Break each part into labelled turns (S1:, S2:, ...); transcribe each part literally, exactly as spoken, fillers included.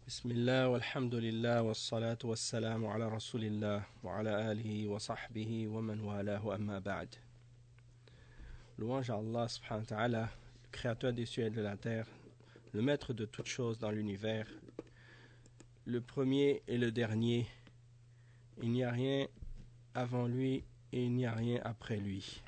S1: بسم الله والحمد لله والصلاة والسلام على رسول الله وعلى آله وصحبه ومن والاه أما بعد. Louange à Allah subhanahu wa ta'ala, le créateur des cieux et de la terre, le maître de toutes choses dans l'univers, le premier et le dernier. Il n'y a rien avant lui et il n'y a rien après lui.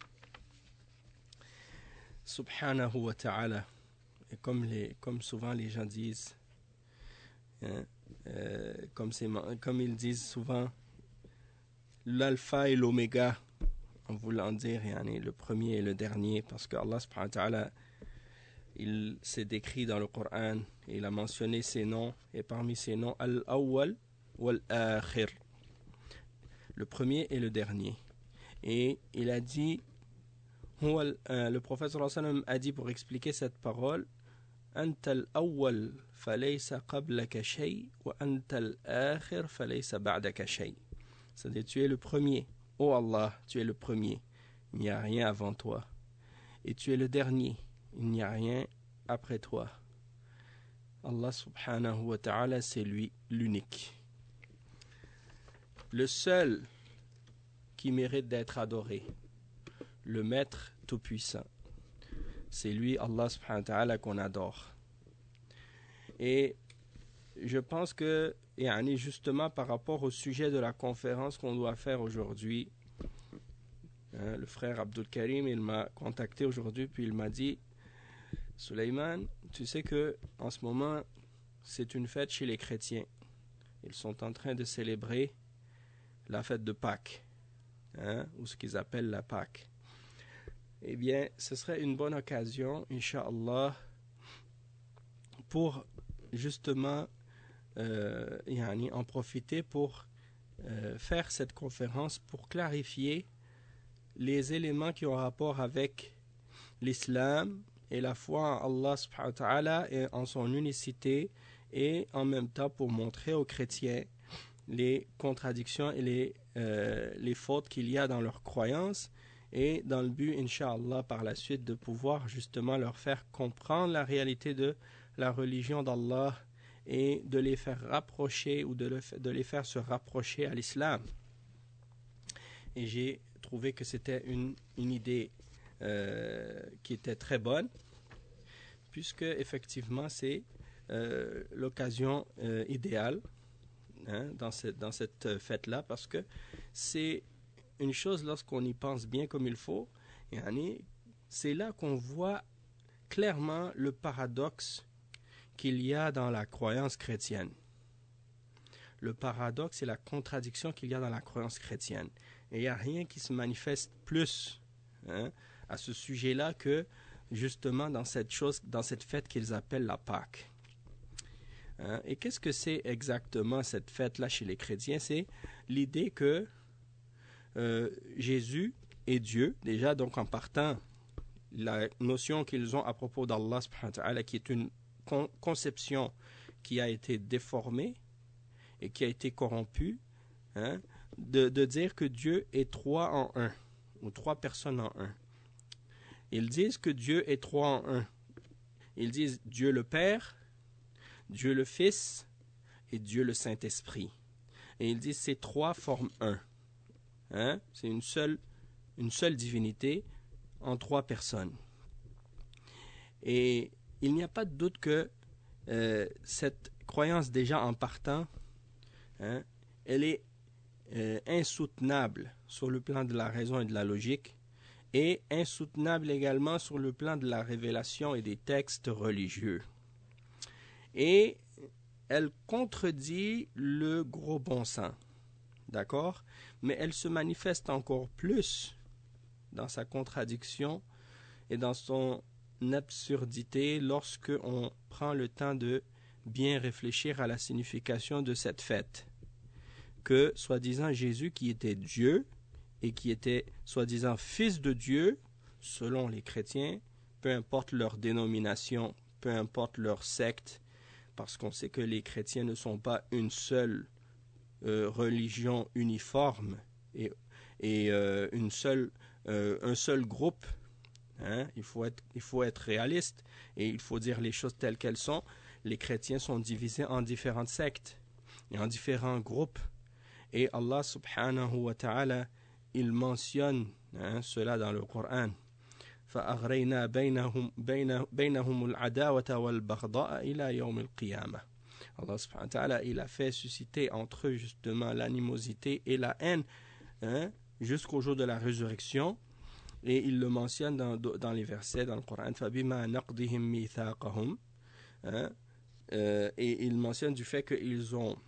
S1: Subhanahu wa ta'ala. Et comme, les, comme souvent les gens disent, hein, euh, comme, comme ils disent souvent, l'alpha et l'oméga, en voulant dire yani, le premier et le dernier, parce que Allah subhanahu wa ta'ala, il s'est décrit dans le Coran, et il a mentionné ses noms, et parmi ses noms, Al-Awwal wal-Akhir, le premier et le dernier. Et il a dit, le prophète sallallahu alayhi wa sallam a dit pour expliquer cette parole, أنت الأول فليس قبلك شيء وأنت الآخر فليس بعدك شيء. C'est-à-dire tu es le premier. Oh Allah, tu es le premier. Il n'y a rien avant toi. Et tu es le dernier. Il n'y a rien après toi. Allah subhanahu wa ta'ala, c'est lui l'unique. Le seul qui mérite d'être adoré. Le maître tout-puissant. C'est lui, Allah subhanahu wa ta'ala, qu'on adore. Et je pense que, yani justement par rapport au sujet de la conférence qu'on doit faire aujourd'hui, hein, le frère Abdul Karim, il m'a contacté aujourd'hui, puis il m'a dit, Suleiman, tu sais que en ce moment, c'est une fête chez les chrétiens. Ils sont en train de célébrer la fête de Pâques, hein, ou ce qu'ils appellent la Pâque. Eh bien, ce serait une bonne occasion, Inch'Allah, pour justement euh, yani, en profiter pour euh, faire cette conférence pour clarifier les éléments qui ont rapport avec l'islam et la foi en Allah subhanahu wa ta'ala et en son unicité, et en même temps pour montrer aux chrétiens les contradictions et les, euh, les fautes qu'il y a dans leurs croyances, et dans le but, Inch'Allah, par la suite, de pouvoir justement leur faire comprendre la réalité de la religion d'Allah et de les faire rapprocher ou de, le, de les faire se rapprocher à l'islam. Et j'ai trouvé que c'était une, une idée euh, qui était très bonne, puisque effectivement c'est euh, l'occasion euh, idéale, hein, dans cette, dans cette fête-là, parce que c'est une chose, lorsqu'on y pense bien comme il faut, c'est là qu'on voit clairement le paradoxe qu'il y a dans la croyance chrétienne. Le paradoxe et la contradiction qu'il y a dans la croyance chrétienne. Et il n'y a rien qui se manifeste plus, hein, à ce sujet-là que justement dans cette chose, dans cette fête qu'ils appellent la Pâque. Hein, et qu'est-ce que c'est exactement cette fête-là chez les chrétiens? C'est l'idée que Euh, Jésus est Dieu, déjà, donc en partant, la notion qu'ils ont à propos d'Allah subhanahu wa ta'ala, qui est une con- conception qui a été déformée et qui a été corrompue, hein, de, de dire que Dieu est trois en un, ou trois personnes en un. Ils disent que Dieu est trois en un. Ils disent Dieu le Père, Dieu le Fils et Dieu le Saint-Esprit. Et ils disent ces trois forment un. Hein? C'est une seule, une seule divinité en trois personnes. Et il n'y a pas de doute que euh, cette croyance déjà en partant, hein, elle est euh, insoutenable sur le plan de la raison et de la logique, et insoutenable également sur le plan de la révélation et des textes religieux. Et elle contredit le gros bon sens. D'accord? Mais elle se manifeste encore plus dans sa contradiction et dans son absurdité lorsque on prend le temps de bien réfléchir à la signification de cette fête. Que, soi-disant, Jésus, qui était Dieu et qui était, soi-disant, fils de Dieu, selon les chrétiens, peu importe leur dénomination, peu importe leur secte, parce qu'on sait que les chrétiens ne sont pas une seule Euh, religion uniforme et, et euh, une seule, euh, un seul groupe, hein? il faut être, il faut être réaliste et il faut dire les choses telles qu'elles sont. les chrétiens sont divisés en différentes sectes et en différents groupes. Et Allah subhanahu wa ta'ala, il mentionne hein, cela dans le Coran. فَأَغْرَيْنَا بَيْنَهُمْ بَيْنَهُمُ الْعَدَاوَةَ وَالْبَغْضَاءَ إِلَى يَوْمِ الْقِيَامَةِ. Allah subhanahu wa ta'ala, il a fait susciter entre eux justement l'animosité et la haine hein, jusqu'au jour de la résurrection. Et il le mentionne dans, dans les versets dans le Coran. فَبِمَا نَقْضِهِمْ مِيثَاقَهُمْ hein, euh, Et il mentionne du fait qu'ils ont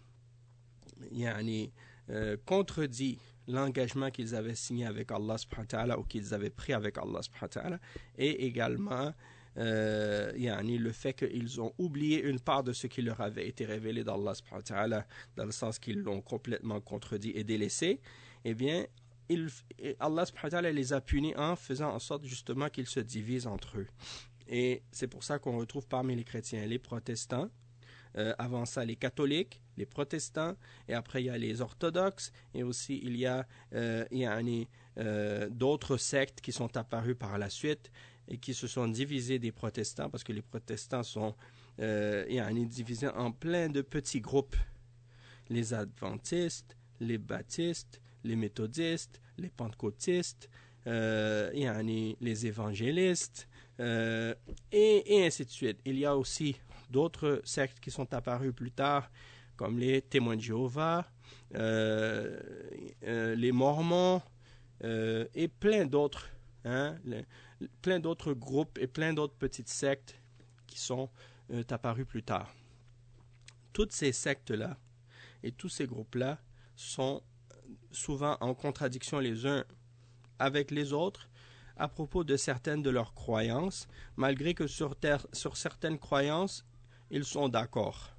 S1: yani, euh, contredit l'engagement qu'ils avaient signé avec Allah subhanahu wa ta'ala ou qu'ils avaient pris avec Allah subhanahu wa ta'ala, et également euh, yani, le fait qu'ils ont oublié une part de ce qui leur avait été révélé d'Allah subhanahu wa ta'ala, dans le sens qu'ils l'ont complètement contredit et délaissé. Eh bien, il, Allah subhanahu wa ta'ala les a punis en faisant en sorte justement qu'ils se divisent entre eux. Et c'est pour ça qu'on retrouve parmi les chrétiens les protestants, Euh, avant ça les catholiques, les protestants, et après il y a les orthodoxes, et aussi il y a, euh, il y a euh, d'autres sectes qui sont apparues par la suite et qui se sont divisées des protestants, parce que les protestants sont euh, il y a divisés en plein de petits groupes. Les adventistes, les baptistes, les méthodistes, les pentecôtistes, euh, il y a les évangélistes, euh, et, et ainsi de suite. Il y a aussi d'autres sectes qui sont apparues plus tard, comme les témoins de Jéhovah, euh, euh, les mormons, euh, et plein d'autres, hein, les, plein d'autres groupes et plein d'autres petites sectes qui sont euh, apparues plus tard. Toutes ces sectes-là et tous ces groupes-là sont souvent en contradiction les uns avec les autres à propos de certaines de leurs croyances, malgré que sur, terre, sur certaines croyances, ils sont d'accord.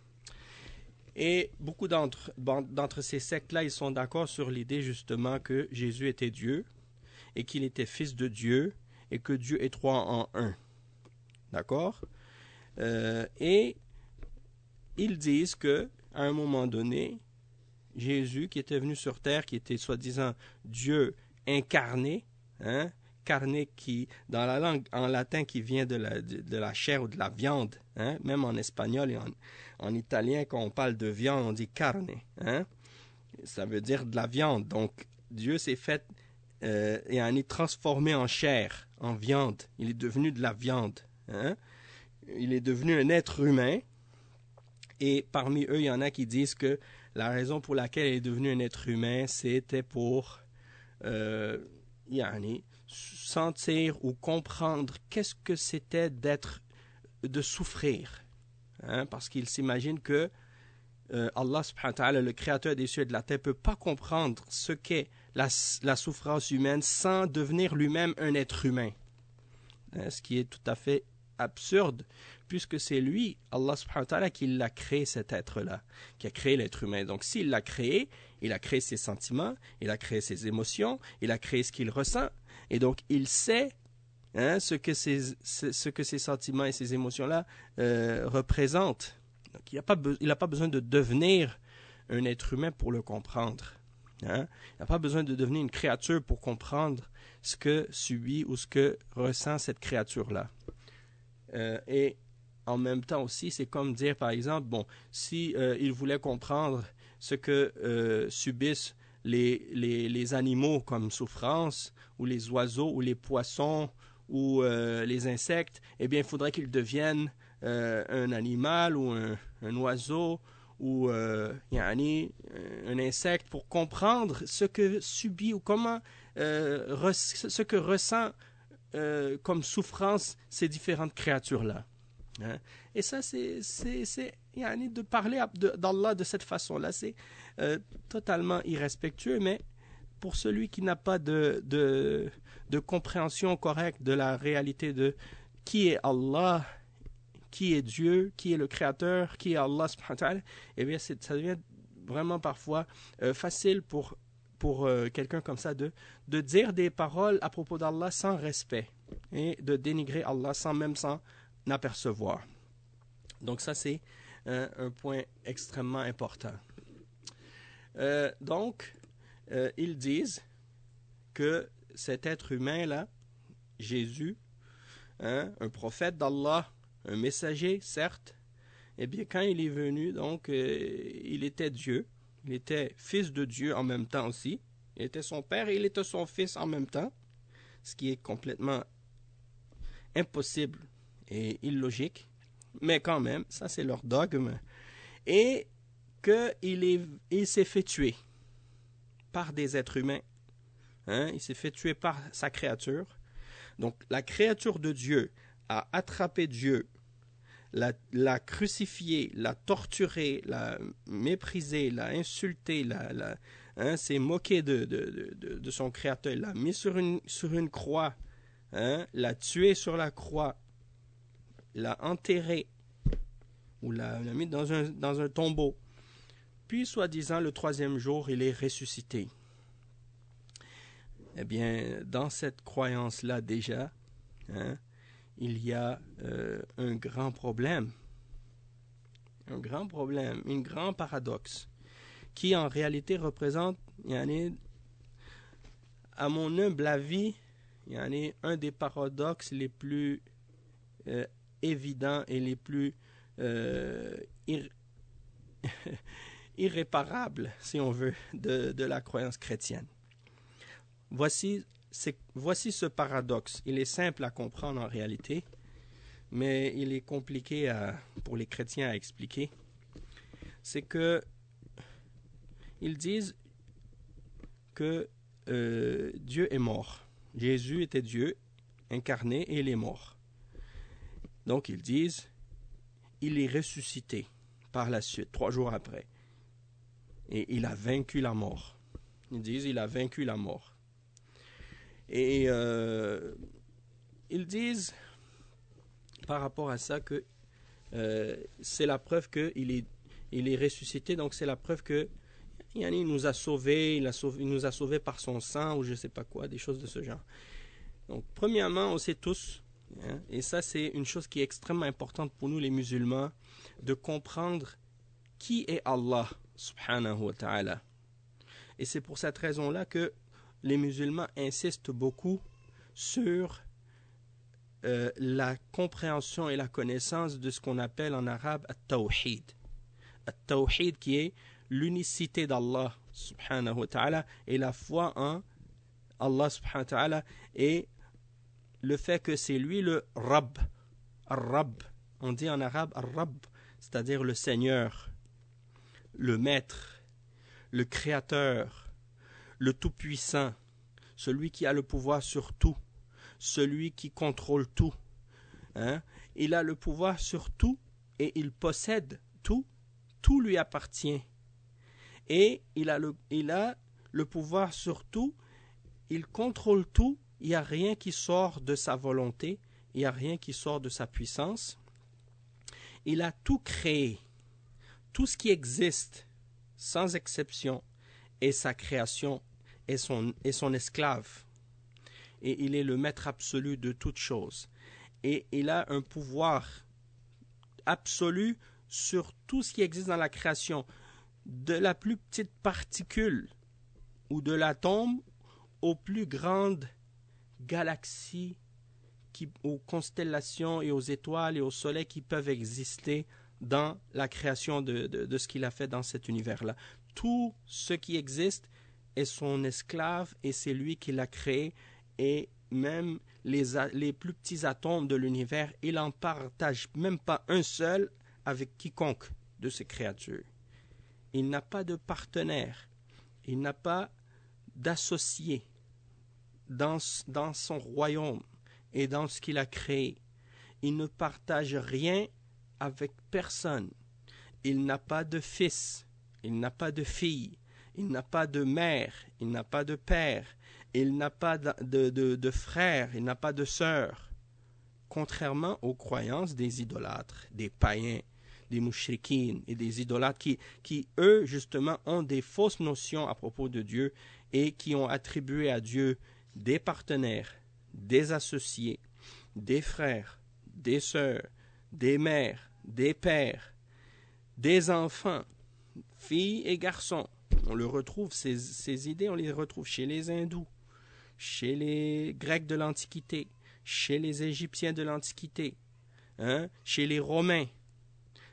S1: Et beaucoup d'entre, d'entre ces sectes-là, ils sont d'accord sur l'idée justement que Jésus était Dieu et qu'il était fils de Dieu et que Dieu est trois en un. D'accord? euh, Et ils disent que à un moment donné, Jésus qui était venu sur terre, qui était soi-disant Dieu incarné, hein, carné qui, dans la langue en latin qui vient de la, de, de la chair ou de la viande, hein, même en espagnol et en, en italien, quand on parle de viande, on dit carne, hein, ça veut dire de la viande. Donc, Dieu s'est fait euh, et en est transformé en chair, en viande. Il est devenu de la viande. Hein. Il est devenu un être humain. Et parmi eux, il y en a qui disent que la raison pour laquelle il est devenu un être humain, c'était pour euh, yani, sentir ou comprendre qu'est-ce que c'était d'être, de souffrir. Hein, parce qu'il s'imagine que euh, Allah subhanahu wa ta'ala, le créateur des cieux et de la terre, ne peut pas comprendre ce qu'est la, la souffrance humaine sans devenir lui-même un être humain. Hein, ce qui est tout à fait absurde, puisque c'est lui, Allah subhanahu wa ta'ala, qui l'a créé, cet être-là, qui a créé l'être humain. Donc s'il l'a créé, il a créé ses sentiments, il a créé ses émotions, il a créé ce qu'il ressent, et donc il sait hein, ce, que ces, ce que ces sentiments et ces émotions-là euh, représentent. Donc il n'a pas, be- il n'a pas besoin de devenir un être humain pour le comprendre. Hein? Il n'a pas besoin de devenir une créature pour comprendre ce que subit ou ce que ressent cette créature-là. Euh, et en même temps aussi, c'est comme dire, par exemple, bon, si euh, il voulait comprendre ce que euh, subissent les, les, les animaux comme souffrance, ou les oiseaux, ou les poissons, ou euh, les insectes, eh bien, il faudrait qu'ils deviennent euh, un animal, ou un, un oiseau, ou euh, yani, un insecte, pour comprendre ce que subit, ou comment, euh, res, ce que ressent Euh, comme souffrance ces différentes créatures-là. Hein? Et ça, c'est, c'est, c'est yani, de parler de, d'Allah de cette façon-là, c'est euh, totalement irrespectueux, mais pour celui qui n'a pas de, de, de compréhension correcte de la réalité de qui est Allah, qui est Dieu, qui est le Créateur, qui est Allah, subhanahu wa ta'ala, eh bien, c'est, ça devient vraiment parfois euh, facile pour pour euh, quelqu'un comme ça de, de dire des paroles à propos d'Allah sans respect et de dénigrer Allah sans même s'en apercevoir. Donc ça, c'est euh, un point extrêmement important. Euh, donc, euh, ils disent que cet être humain-là, Jésus, hein, un prophète d'Allah, un messager, certes, eh bien, quand il est venu, donc, euh, il était Dieu, il était fils de Dieu en même temps aussi, il était son père et il était son fils en même temps, ce qui est complètement impossible et illogique, mais quand même, ça c'est leur dogme, et qu'il est, il s'est fait tuer par des êtres humains, hein? Il s'est fait tuer par sa créature. Donc la créature de Dieu a attrapé Dieu, l'a, l'a crucifié, l'a torturé, l'a méprisé, l'a insulté, l'a, l'a, hein, s'est moqué de, de, de, de son créateur, l'a mis sur une, sur une croix, hein, l'a tué sur la croix, l'a enterré, ou l'a, l'a mis dans un, dans un tombeau. Puis, soi-disant, le troisième jour, il est ressuscité. Eh bien, dans cette croyance-là déjà, hein, il y a euh, un grand problème, un grand problème, un grand paradoxe, qui en réalité représente, yani, à mon humble avis, yani, un des paradoxes les plus euh, évidents et les plus euh, ir- irréparables, si on veut, de, de la croyance chrétienne. Voici, c'est, voici ce paradoxe. Il est simple à comprendre en réalité, mais il est compliqué à, pour les chrétiens à expliquer. C'est que ils disent que euh, Dieu est mort. Jésus était Dieu incarné et il est mort. Donc ils disent, il est ressuscité par la suite, trois jours après. Et il a vaincu la mort. Ils disent, il a vaincu la mort. Et euh, ils disent, par rapport à ça, que euh, c'est la preuve qu'il est, il est ressuscité, donc c'est la preuve que il nous a sauvés, il, a sauvé, il nous a sauvés par son sang, ou je ne sais pas quoi, des choses de ce genre. Donc, premièrement, on sait tous, hein, et ça c'est une chose qui est extrêmement importante pour nous les musulmans, de comprendre qui est Allah, subhanahu wa ta'ala. Et c'est pour cette raison-là que les musulmans insistent beaucoup sur euh, la compréhension et la connaissance de ce qu'on appelle en arabe at-tawhid. At-tawhid qui est l'unicité d'Allah subhanahu wa ta'ala et la foi en Allah subhanahu wa ta'ala et le fait que c'est lui le Rabb. Ar-Rabb, on dit en arabe Ar-Rabb, c'est-à-dire le Seigneur, le Maître, le Créateur, le Tout-Puissant, celui qui a le pouvoir sur tout, celui qui contrôle tout. Hein? Il a le pouvoir sur tout et il possède tout, tout lui appartient. Et il a le, il a le pouvoir sur tout, il contrôle tout, il n'y a rien qui sort de sa volonté, il n'y a rien qui sort de sa puissance. Il a tout créé, tout ce qui existe, sans exception, est sa création, est son, est son esclave. Et il est le maître absolu de toutes choses. Et il a un pouvoir absolu sur tout ce qui existe dans la création, de la plus petite particule ou de l'atome aux plus grandes galaxies, qui, aux constellations et aux étoiles et au soleil qui peuvent exister dans la création de, de, de ce qu'il a fait dans cet univers-là. Tout ce qui existe est son esclave et c'est lui qui l'a créé et même les, les plus petits atomes de l'univers, il n'en partage même pas un seul avec quiconque de ces créatures. Il n'a pas de partenaire, il n'a pas d'associé dans, dans son royaume et dans ce qu'il a créé. Il ne partage rien avec personne. Il n'a pas de fils, il n'a pas de fille, il n'a pas de mère, il n'a pas de père, il n'a pas de, de, de, de frère, il n'a pas de sœur. Contrairement aux croyances des idolâtres, des païens, des mouchrikines et des idolâtres qui, qui, eux, justement, ont des fausses notions à propos de Dieu et qui ont attribué à Dieu des partenaires, des associés, des frères, des sœurs, des mères, des pères, des enfants, filles et garçons. On le retrouve, ces, ces idées, on les retrouve chez les hindous, chez les Grecs de l'Antiquité, chez les Égyptiens de l'Antiquité, hein, chez les Romains.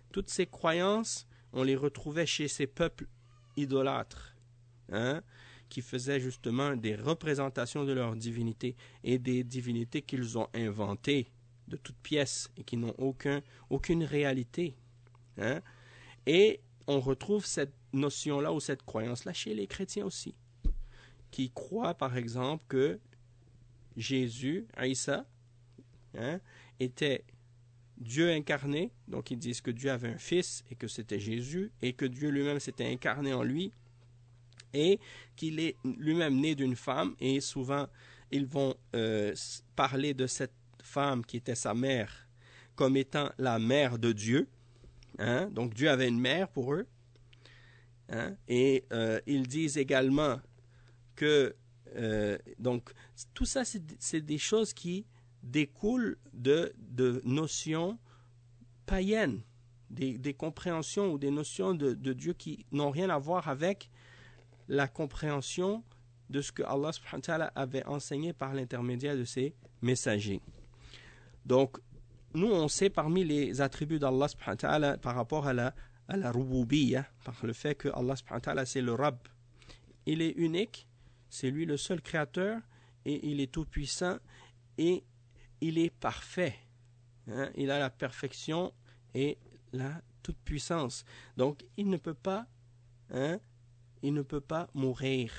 S1: toutes ces croyances, on les retrouvait chez ces peuples idolâtres, hein, qui faisaient justement des représentations de leur divinité et des divinités qu'ils ont inventées de toutes pièces et qui n'ont aucun, aucune réalité. Hein. Et on retrouve cette notion-là ou cette croyance-là chez les chrétiens aussi, qui croient par exemple que Jésus, Isa, hein, était Dieu incarné, donc ils disent que Dieu avait un fils et que c'était Jésus, et que Dieu lui-même s'était incarné en lui, et qu'il est lui-même né d'une femme, et souvent ils vont euh, parler de cette femme qui était sa mère comme étant la mère de Dieu, hein? Donc Dieu avait une mère pour eux, hein? Et euh, ils disent également que euh, donc tout ça c'est, c'est des choses qui découlent de, de notions païennes, des, des compréhensions ou des notions de, de Dieu qui n'ont rien à voir avec la compréhension de ce que Allah subhanahu wa ta'ala avait enseigné par l'intermédiaire de ses messagers. Donc, nous, on sait parmi les attributs d'Allah subhanahu wa ta'ala par rapport à la, à la rububiyya, par le fait que Allah subhanahu wa ta'ala c'est le Rabb. Il est unique, c'est lui le seul créateur, et il est tout puissant, et il est parfait. Hein? Il a la perfection et la toute puissance. Donc, il ne peut pas, hein, il ne peut pas mourir.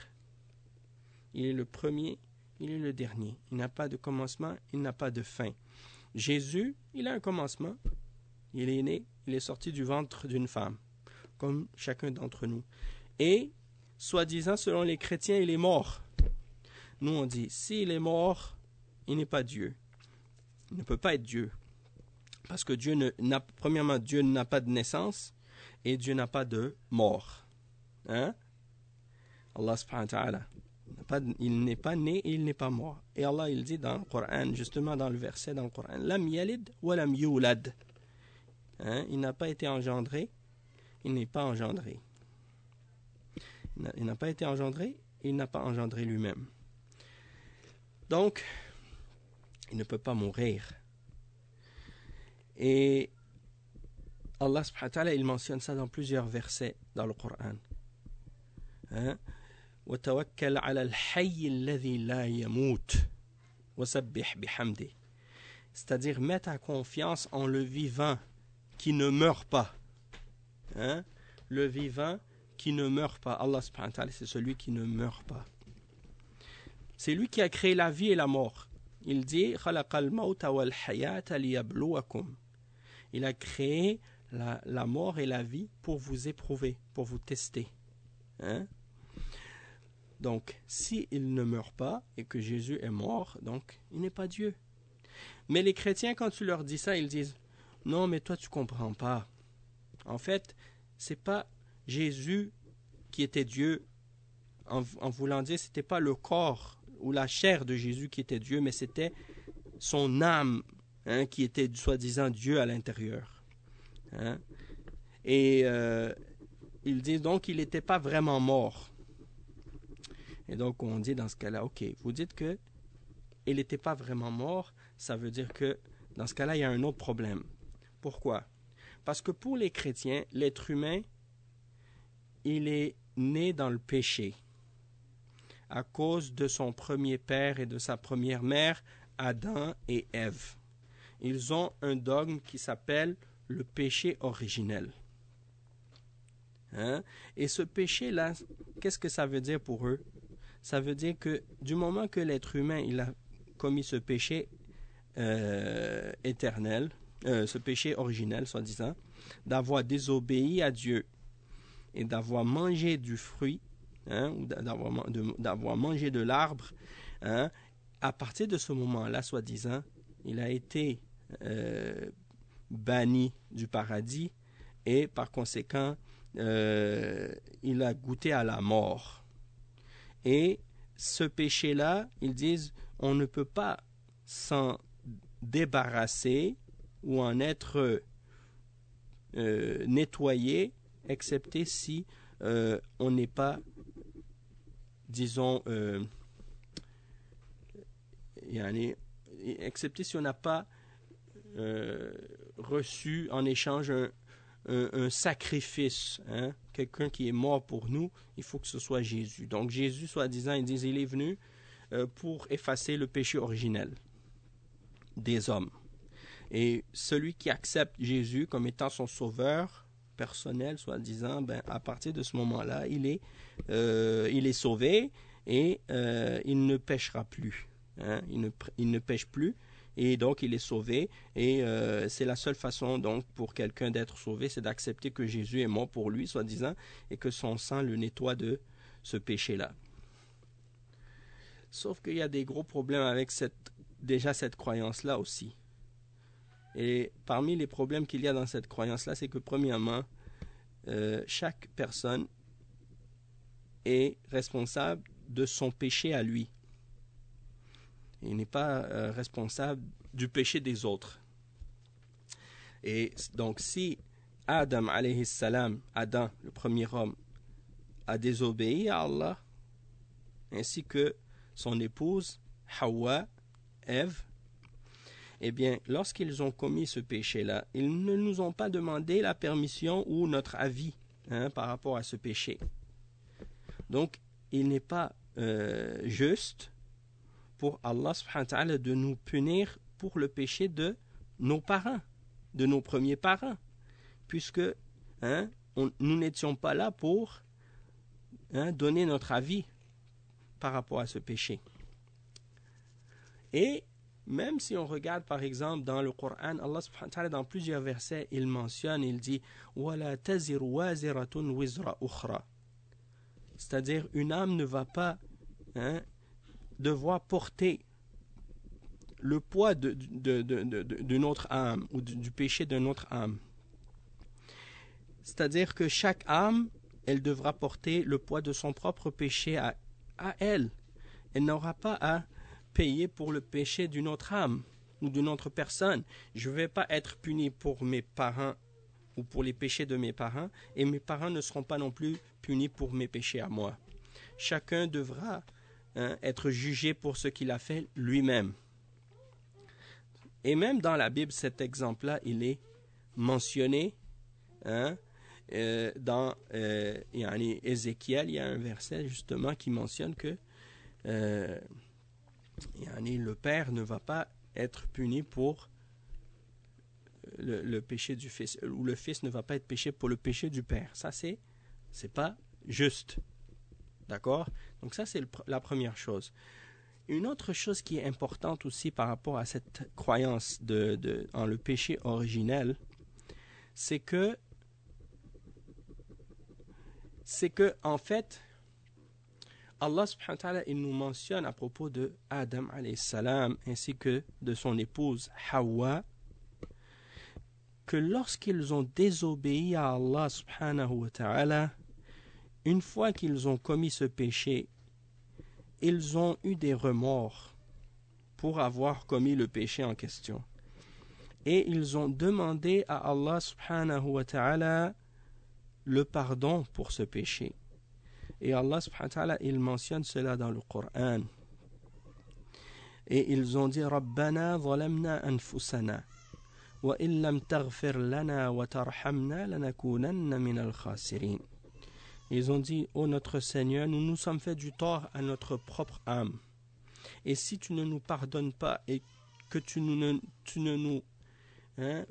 S1: Il est le premier, il est le dernier. Il n'a pas de commencement, il n'a pas de fin. Jésus, il a un commencement. Il est né, il est sorti du ventre d'une femme, comme chacun d'entre nous. Et, soi-disant, selon les chrétiens, il est mort. Nous, on dit, s'il est mort, il n'est pas Dieu. Il ne peut pas être Dieu. Parce que Dieu ne, n'a, premièrement, Dieu n'a pas de naissance et Dieu n'a pas de mort. Hein? Allah subhanahu wa ta'ala. Il n'est pas né et il n'est pas mort. Et Allah, il dit dans le Coran, justement dans le verset dans le Coran, Lam yalid wa lam yulad. Hein? Il n'a pas été engendré, il n'est pas engendré. Il n'a, il n'a pas été engendré, il n'a pas engendré lui-même. Donc, il ne peut pas mourir. Et Allah subhanahu wa ta'ala, il mentionne ça dans plusieurs versets dans le Coran. Hein? وتوكل على الحي الذي لا يموت وسبح بحمده. C'est-à-dire mettre ta confiance en le vivant qui ne meurt pas. Hein? Le vivant qui ne meurt pas. Allah subhanahu wa ta'ala, c'est celui qui ne meurt pas. C'est lui qui a créé la vie et la mort. Il dit خلق الموت والحياة ليبلوكم. Il a créé la, la mort et la vie pour vous éprouver, pour vous tester. Hein? Donc, s'il ne meurt pas et que Jésus est mort, donc il n'est pas Dieu. Mais les chrétiens, quand tu leur dis ça, ils disent « Non, mais toi, tu ne comprends pas. En fait, ce n'est pas Jésus qui était Dieu, en, en voulant dire, ce n'était pas le corps ou la chair de Jésus qui était Dieu, mais c'était son âme, hein, qui était soi-disant Dieu à l'intérieur. Hein? Et euh, ils disent donc qu'il n'était pas vraiment mort. Et donc on dit dans ce cas-là, ok, vous dites que il n'était pas vraiment mort, ça veut dire que dans ce cas-là, il y a un autre problème. Pourquoi? Parce que pour les chrétiens, l'être humain, il est né dans le péché à cause de son premier père et de sa première mère, Adam et Ève. Ils ont un dogme qui s'appelle le péché originel. Hein? Et ce péché-là, qu'est-ce que ça veut dire pour eux? Ça veut dire que du moment que l'être humain il a commis ce péché euh, éternel, euh, ce péché originel, soi-disant, d'avoir désobéi à Dieu et d'avoir mangé du fruit, hein, ou d'avoir, de, d'avoir mangé de l'arbre, hein, à partir de ce moment-là, soi-disant, il a été euh, banni du paradis et par conséquent, euh, il a goûté à la mort. Et ce péché-là, ils disent, on ne peut pas s'en débarrasser ou en être euh, nettoyé, excepté si euh, on n'est pas, disons, euh, excepté si on n'a pas euh, reçu en échange un, un, un sacrifice, hein, quelqu'un qui est mort pour nous, il faut que ce soit Jésus. Donc Jésus, soi-disant, ils disent, il est venu euh, pour effacer le péché originel des hommes. Et celui qui accepte Jésus comme étant son sauveur personnel, soi-disant, ben, à partir de ce moment-là, il est, euh, il est sauvé et euh, il ne péchera plus. Hein? Il, ne, il ne pêche plus et donc il est sauvé. Et euh, c'est la seule façon donc pour quelqu'un d'être sauvé, c'est d'accepter que Jésus est mort pour lui, soi-disant, et que son sang le nettoie de ce péché-là. Sauf qu'il y a des gros problèmes avec cette, déjà cette croyance-là aussi. Et parmi les problèmes qu'il y a dans cette croyance-là, c'est que premièrement, euh, chaque personne est responsable de son péché à lui. Il n'est pas euh, responsable du péché des autres. Et donc si Adam alayhi salam, Adam, le premier homme, a désobéi à Allah, ainsi que son épouse, Hawa, Ève, eh bien, lorsqu'ils ont commis ce péché-là, ils ne nous ont pas demandé la permission ou notre avis hein, par rapport à ce péché. Donc, il n'est pas euh, juste pour Allah subhanahu wa ta'ala de nous punir pour le péché de nos parents, de nos premiers parents, puisque hein, on, nous n'étions pas là pour hein, donner notre avis par rapport à ce péché. Et même si on regarde par exemple dans le Coran, Allah subhanahu wa ta'ala dans plusieurs versets, il mentionne, il dit وَلَا تَزِرُ وَازِرَةٌ وِزْرَ أُخْرَى. C'est-à-dire une âme ne va pas hein, devoir porter le poids de, de, de, de, de, d'une autre âme ou du, du péché d'une autre âme. C'est-à-dire que chaque âme, elle devra porter le poids de son propre péché à, à elle. Elle n'aura pas à payer pour le péché d'une autre âme ou d'une autre personne. Je ne vais pas être puni pour mes parents ou pour les péchés de mes parents et mes parents ne seront pas non plus punis pour mes péchés à moi. Chacun devra hein, être jugé pour ce qu'il a fait lui-même. Et même dans la Bible, cet exemple-là, il est mentionné hein, euh, dans euh, Ézéchiel, il y a un verset justement qui mentionne que euh, le père ne va pas être puni pour le, le péché du fils, ou le fils ne va pas être péché pour le péché du père. Ça, c'est, c'est pas juste. D'accord? Donc ça, c'est le, la première chose. Une autre chose qui est importante aussi par rapport à cette croyance de, de, en le péché originel, c'est que, c'est que, en fait, Allah subhanahu wa ta'ala, il nous mentionne à propos de Adam alayhi salam ainsi que de son épouse Hawa que lorsqu'ils ont désobéi à Allah subhanahu wa ta'ala, une fois qu'ils ont commis ce péché, ils ont eu des remords pour avoir commis le péché en question. Et ils ont demandé à Allah subhanahu wa ta'ala le pardon pour ce péché. Et Allah subhanahu wa ta'ala, il mentionne cela dans le Coran. Et ils ont dit Rabbana zalamna anfusana wa illam taghfir lana wa tarhamna lanakunanna min al-khasirin. Ils ont dit ô notre Seigneur, nous nous sommes fait du tort à notre propre âme. Et si tu ne nous pardonnes pas et que tu ne, tu ne nous hein,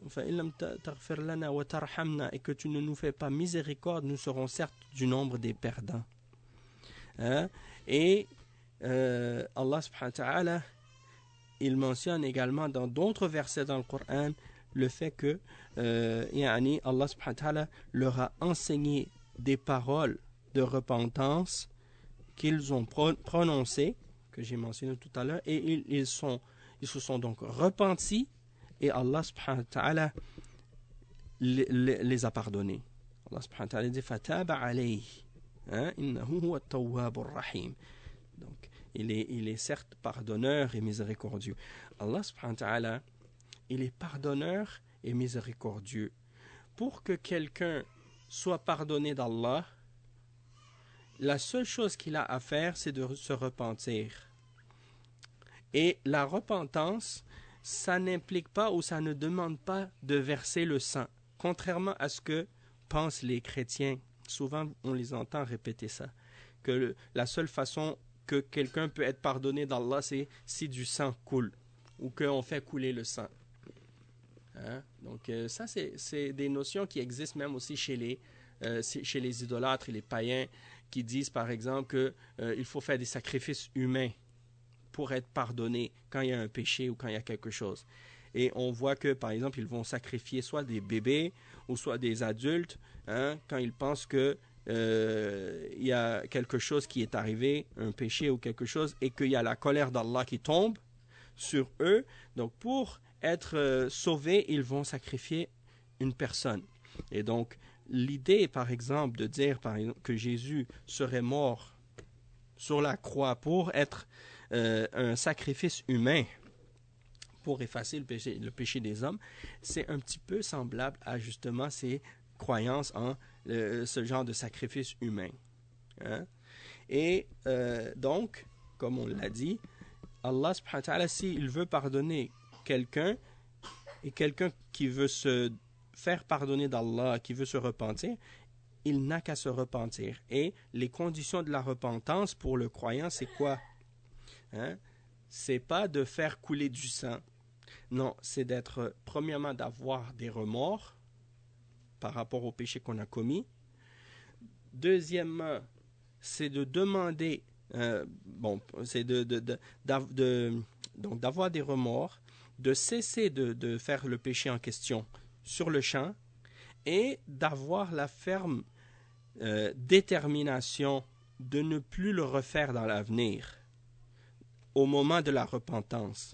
S1: et que tu ne nous fais pas miséricorde, nous serons certes du nombre des perdants. Hein? Et euh, Allah subhanahu wa ta'ala, il mentionne également dans d'autres versets dans le Coran le fait que euh, yani Allah subhanahu wa ta'ala leur a enseigné des paroles de repentance qu'ils ont pro- prononcées, que j'ai mentionné tout à l'heure, et ils, ils, sont, ils se sont donc repentis et Allah subhanahu wa ta'ala les, les, les a pardonnés. Allah subhanahu wa ta'ala dit fataba alayhi innahu huwa at-tawwabur rahim. Donc il est, il est certes pardonneur et miséricordieux. Allah subhanahu wa ta'ala, il est pardonneur et miséricordieux. Pour que quelqu'un soit pardonné d'Allah, la seule chose qu'il a à faire, c'est de se repentir. Et la repentance, ça n'implique pas ou ça ne demande pas de verser le sang. contrairement à ce que pensent les chrétiens, souvent on les entend répéter ça, que le, la seule façon que quelqu'un peut être pardonné d'Allah, c'est si du sang coule, ou qu'on fait couler le sang. Hein? Donc euh, ça, c'est, c'est des notions qui existent même aussi chez les, euh, chez les idolâtres et les païens, qui disent par exemple qu'il euh, faut faire des sacrifices humains pour être pardonné quand il y a un péché ou quand il y a quelque chose. Et on voit que, par exemple, ils vont sacrifier soit des bébés ou soit des adultes hein, quand ils pensent que euh, il y a quelque chose qui est arrivé, un péché ou quelque chose, et qu'il y a la colère d'Allah qui tombe sur eux. Donc, pour être euh, sauvés, ils vont sacrifier une personne. Et donc, l'idée, par exemple, de dire par exemple, que Jésus serait mort sur la croix pour être euh, un sacrifice humain, pour effacer le péché, le péché des hommes, c'est un petit peu semblable à justement ces croyances en euh, ce genre de sacrifice humain. Hein? Et euh, donc, comme on l'a dit, Allah subhanahu wa ta'ala, s'il veut pardonner quelqu'un, et quelqu'un qui veut se faire pardonner d'Allah, qui veut se repentir, il n'a qu'à se repentir. Et les conditions de la repentance pour le croyant, c'est quoi? Hein? C'est pas de faire couler du sang. Non, c'est d'être, premièrement, d'avoir des remords par rapport au péché qu'on a commis. Deuxièmement, c'est de demander, euh, bon, c'est de, de, de, d'av, de, donc d'avoir des remords, de cesser de, de faire le péché en question sur le champ et d'avoir la ferme euh, détermination de ne plus le refaire dans l'avenir, au moment de la repentance.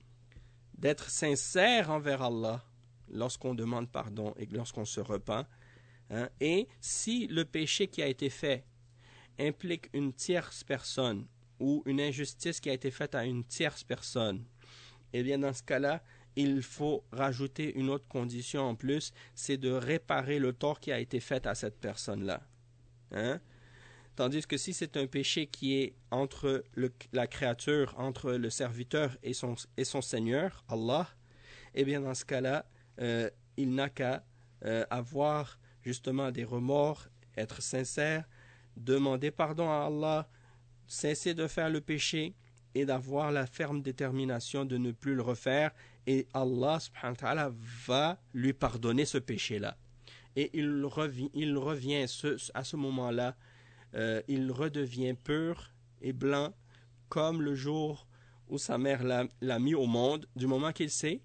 S1: D'être sincère envers Allah lorsqu'on demande pardon et lorsqu'on se repent. Hein, et si le péché qui a été fait implique une tierce personne ou une injustice qui a été faite à une tierce personne, eh bien dans ce cas-là, il faut rajouter une autre condition en plus, c'est de réparer le tort qui a été fait à cette personne-là. Hein? Tandis que si c'est un péché qui est entre le, la créature, entre le serviteur et son, et son Seigneur, Allah, eh bien dans ce cas-là, euh, il n'a qu'à euh, avoir justement des remords, être sincère, demander pardon à Allah, cesser de faire le péché et d'avoir la ferme détermination de ne plus le refaire. Et Allah subhanahu wa ta'ala va lui pardonner ce péché-là. Et il revient, il revient ce, à ce moment-là, Euh, il redevient pur et blanc comme le jour où sa mère l'a, l'a mis au monde, du moment qu'il s'est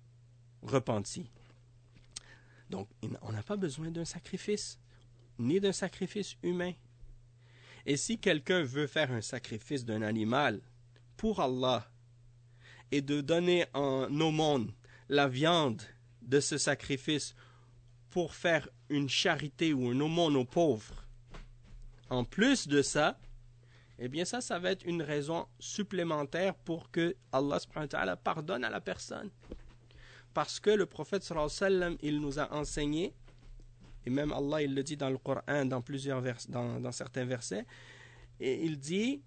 S1: repenti. Donc, on n'a pas besoin d'un sacrifice, ni d'un sacrifice humain. Et si quelqu'un veut faire un sacrifice d'un animal pour Allah et de donner en aumône la viande de ce sacrifice pour faire une charité ou une aumône aux pauvres, en plus de ça, eh bien ça, ça va être une raison supplémentaire pour que Allah subhanahu wa ta'ala pardonne à la personne. Parce que le prophète sallallahu alayhi wa sallam, il nous a enseigné, et même Allah, il le dit dans le Coran, dans plusieurs vers, dans, dans certains versets, et il dit,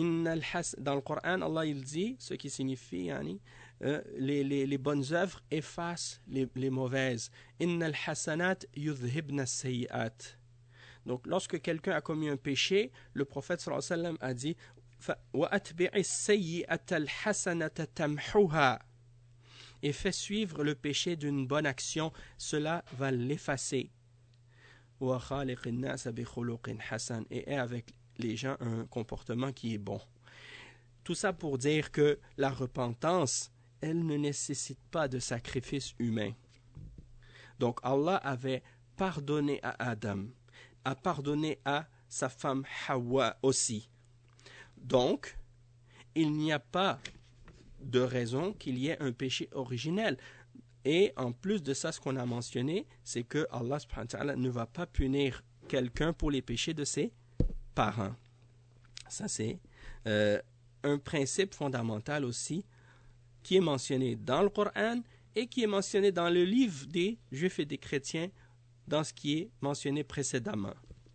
S1: dans le Coran, Allah, il dit, ce qui signifie, yani, euh, les, les, les bonnes œuvres effacent les, les mauvaises. Innal hasanat yudhibna as-sayyi'at. Donc, lorsque quelqu'un a commis un péché, le prophète sallallahu alayhi wa sallam a dit وَأَتْبِعِ السَّيِّئَةَ الْحَسَنَةَ تَمْحُهَا. Et fait suivre le péché d'une bonne action, cela va l'effacer. وَخَالِقِ النَّاسَ بِخُلُقٍ حَسَنٍ. Et ait avec les gens un comportement qui est bon. Tout ça pour dire que la repentance, elle ne nécessite pas de sacrifice humain. Donc, Allah avait pardonné à Adam, a pardonné à sa femme Hawa aussi. Donc, il n'y a pas de raison qu'il y ait un péché originel. Et en plus de ça, ce qu'on a mentionné, c'est que Allah subhanahu wa ta'ala ne va pas punir quelqu'un pour les péchés de ses parents. Ça, c'est euh, un principe fondamental aussi qui est mentionné dans le Coran et qui est mentionné dans le livre des Juifs et des chrétiens dans ce qui est mentionné précédemment.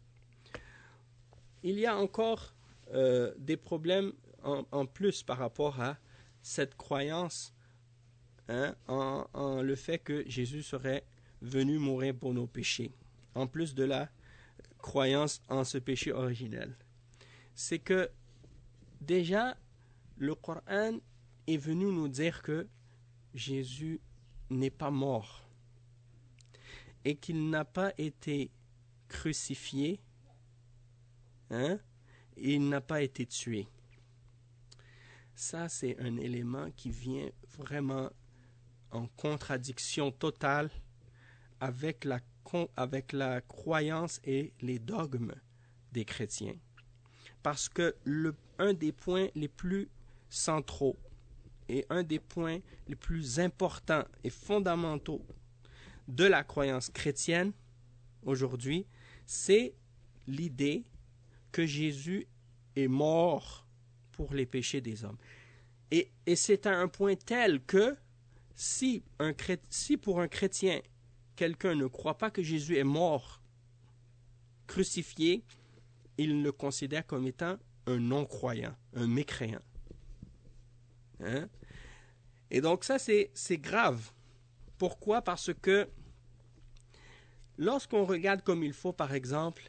S1: Il y a encore euh, des problèmes en, en plus par rapport à cette croyance hein, en, en le fait que Jésus serait venu mourir pour nos péchés, en plus de la croyance en ce péché originel. C'est que déjà, le Coran est venu nous dire que Jésus n'est pas mort et qu'il n'a pas été crucifié, hein, et il n'a pas été tué. Ça, c'est un élément qui vient vraiment en contradiction totale avec la, avec la croyance et les dogmes des chrétiens. Parce que le, un des points les plus centraux et un des points les plus importants et fondamentaux de la croyance chrétienne aujourd'hui, c'est l'idée que Jésus est mort pour les péchés des hommes. Et, et c'est à un point tel que si, un, si pour un chrétien, quelqu'un ne croit pas que Jésus est mort, crucifié, il le considère comme étant un non-croyant, un mécréant. Hein? Et donc ça, c'est, c'est grave. Pourquoi? Parce que lorsqu'on regarde comme il faut, par exemple,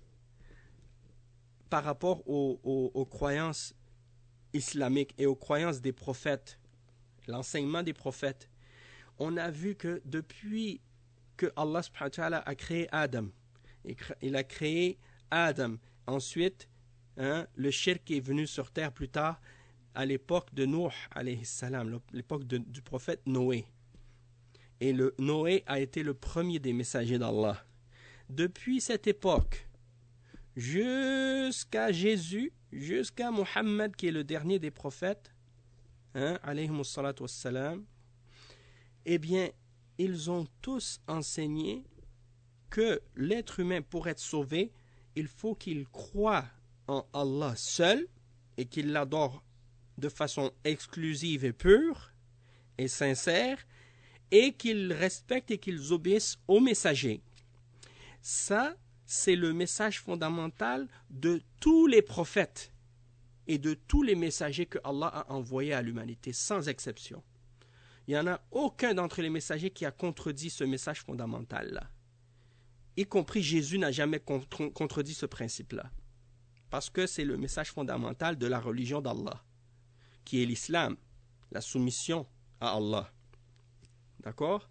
S1: par rapport aux, aux, aux croyances islamiques et aux croyances des prophètes, l'enseignement des prophètes, on a vu que depuis que Allah subhanahu wa ta'ala a créé Adam, il a créé Adam, ensuite, hein, le shirk est venu sur terre plus tard, à l'époque de Nuh, alayhi salam, l'époque de, du prophète Noé. Et le, Noé a été le premier des messagers d'Allah. Depuis cette époque, jusqu'à Jésus, jusqu'à Muhammad, qui est le dernier des prophètes, hein, alayhi salatu wassalam, eh bien, ils ont tous enseigné que l'être humain, pour être sauvé, il faut qu'il croie en Allah seul et qu'il l'adore de façon exclusive et pure et sincère, et qu'ils respectent et qu'ils obéissent aux messagers. Ça, c'est le message fondamental de tous les prophètes et de tous les messagers que Allah a envoyés à l'humanité, sans exception. Il n'y en a aucun d'entre les messagers qui a contredit ce message fondamental-là. Y compris Jésus n'a jamais contre, contredit ce principe-là. Parce que c'est le message fondamental de la religion d'Allah, qui est l'islam, la soumission à Allah. D'accord?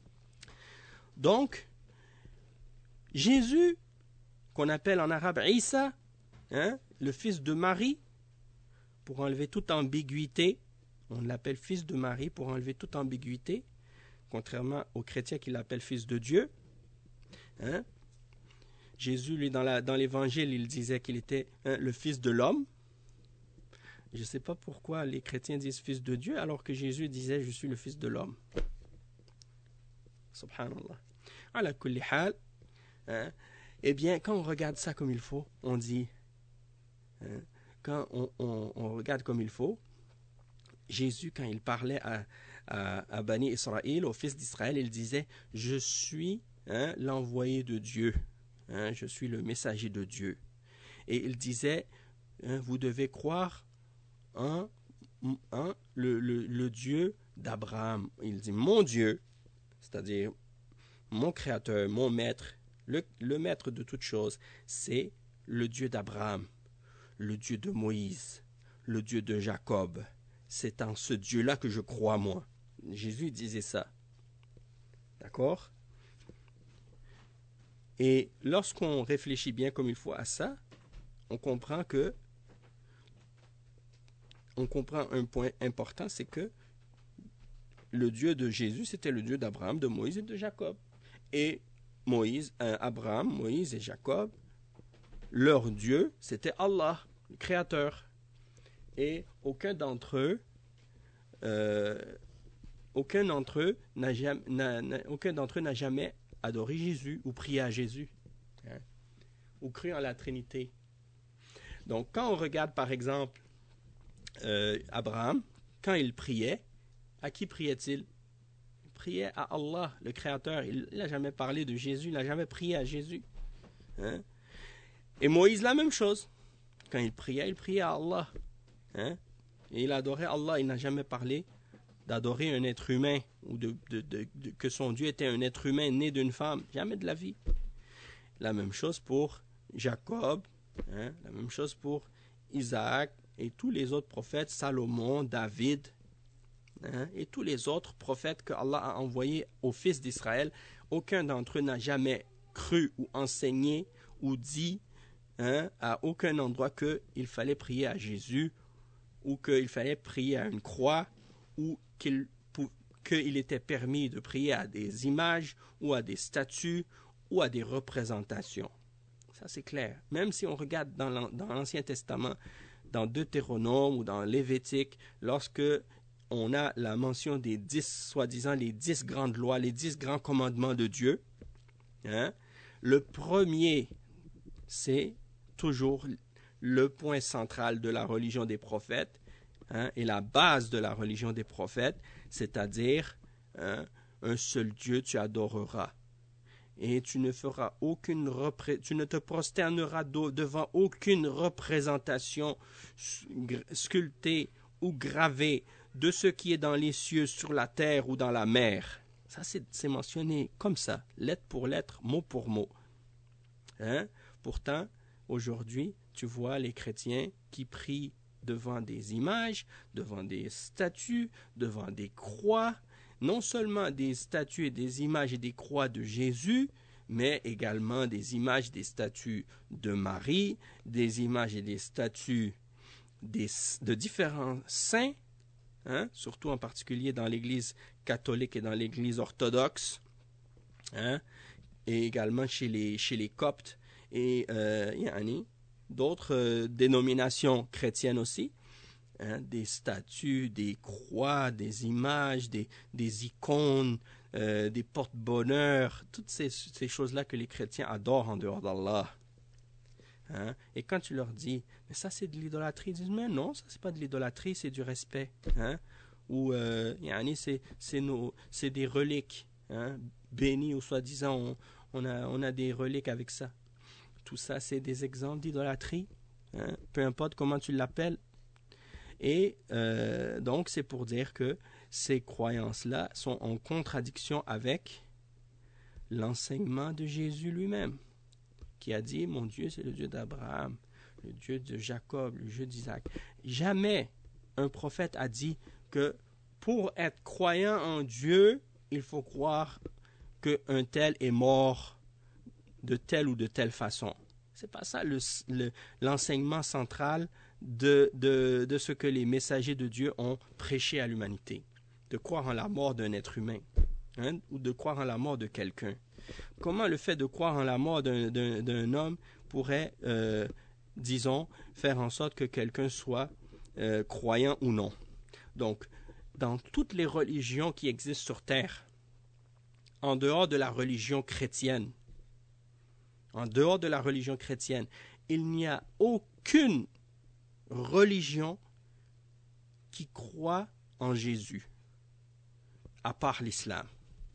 S1: Donc, Jésus, qu'on appelle en arabe Isa, hein, le fils de Marie, pour enlever toute ambiguïté, on l'appelle fils de Marie pour enlever toute ambiguïté, contrairement aux chrétiens qui l'appellent fils de Dieu. Hein? Jésus, lui, dans, la, dans l'évangile, il disait qu'il était hein, le fils de l'homme. Je ne sais pas pourquoi les chrétiens disent fils de Dieu, alors que Jésus disait je suis le fils de l'homme. Subhanallah. Ala kulli hal, hein? Eh bien, quand on regarde ça comme il faut, on dit, hein, quand on, on, on regarde comme il faut, Jésus, quand il parlait à, à, à Bani Israël, aux fils d'Israël, il disait « Je suis hein, l'envoyé de Dieu, hein, je suis le messager de Dieu. » Et il disait hein, « Vous devez croire en, en le, le, le Dieu d'Abraham. » Il dit « Mon Dieu, c'est-à-dire mon Créateur, mon Maître, le, le Maître de toutes choses, c'est le Dieu d'Abraham, le Dieu de Moïse, le Dieu de Jacob. » C'est en ce Dieu-là que je crois, moi. Jésus disait ça. D'accord? Et lorsqu'on réfléchit bien comme il faut à ça, on comprend que on comprend un point important, c'est que le Dieu de Jésus, c'était le Dieu d'Abraham, de Moïse et de Jacob. Et Moïse, euh, Abraham, Moïse et Jacob, leur Dieu, c'était Allah, le Créateur. Et aucun d'entre eux, euh, aucun d'entre eux n'a jamais, n'a, n'a, aucun d'entre eux n'a jamais adoré Jésus ou prié à Jésus, hein, ou cru en la Trinité. Donc, quand on regarde par exemple euh, Abraham, quand il priait, à qui priait-il? Il priait à Allah, le Créateur. Il n'a jamais parlé de Jésus, il n'a jamais prié à Jésus. Hein? Et Moïse, la même chose. Quand il priait, il priait à Allah. Hein? Et il adorait Allah, il n'a jamais parlé d'adorer un être humain, ou de, de, de, de, que son Dieu était un être humain né d'une femme. Jamais de la vie. La même chose pour Jacob, hein, la même chose pour Isaac et tous les autres prophètes, Salomon, David, hein, et tous les autres prophètes que Allah a envoyés aux fils d'Israël. Aucun d'entre eux n'a jamais cru ou enseigné ou dit hein, à aucun endroit qu'il fallait prier à Jésus ou qu'il fallait prier à une croix ou qu'il, qu'il était permis de prier à des images ou à des statues ou à des représentations. Ça, c'est clair. Même si on regarde dans l'Ancien Testament, dans Deutéronome ou dans Lévitique, lorsque on a la mention des dix, soi-disant, les dix grandes lois, les dix grands commandements de Dieu, hein, le premier, c'est toujours le point central de la religion des prophètes, hein, et la base de la religion des prophètes, c'est-à-dire hein, un seul Dieu tu adoreras. Et tu ne feras aucune repré- tu ne te prosterneras devant aucune représentation sculptée ou gravée de ce qui est dans les cieux, sur la terre ou dans la mer. Ça, c'est, c'est mentionné comme ça, lettre pour lettre, mot pour mot. Hein? Pourtant, aujourd'hui, tu vois les chrétiens qui prient devant des images, devant des statues, devant des croix, non seulement des statues et des images et des croix de Jésus, mais également des images, des statues de Marie, des images et des statues des, de différents saints, hein, surtout en particulier dans l'Église catholique et dans l'Église orthodoxe, hein, et également chez les, chez les Coptes et euh, yani, d'autres euh, dénominations chrétiennes aussi. Hein, des statues, des croix, des images, des, des icônes, euh, des porte-bonheur, toutes ces, ces choses-là que les chrétiens adorent en dehors d'Allah. Hein? Et quand tu leur dis, mais ça c'est de l'idolâtrie, ils disent, mais non, ça c'est pas de l'idolâtrie, c'est du respect. Hein? Ou, euh, yani, c'est, c'est, nos, c'est des reliques, hein? Bénies ou soi-disant, on, on, a, on a des reliques avec ça. Tout ça, c'est des exemples d'idolâtrie. Hein? Peu importe comment tu l'appelles. Et euh, donc, c'est pour dire que ces croyances-là sont en contradiction avec l'enseignement de Jésus lui-même, qui a dit, mon Dieu, c'est le Dieu d'Abraham, le Dieu de Jacob, le Dieu d'Isaac. Jamais un prophète a dit que pour être croyant en Dieu, il faut croire qu'un tel est mort de telle ou de telle façon. C'est pas ça le, le, l'enseignement central de, de, de ce que les messagers de Dieu ont prêché à l'humanité. De croire en la mort d'un être humain, hein, ou de croire en la mort de quelqu'un. Comment le fait de croire en la mort d'un, d'un, d'un homme pourrait, euh, disons, faire en sorte que quelqu'un soit euh, croyant ou non? Donc, dans toutes les religions qui existent sur Terre, en dehors de la religion chrétienne, en dehors de la religion chrétienne, il n'y a aucune religion qui croit en Jésus, à part l'islam.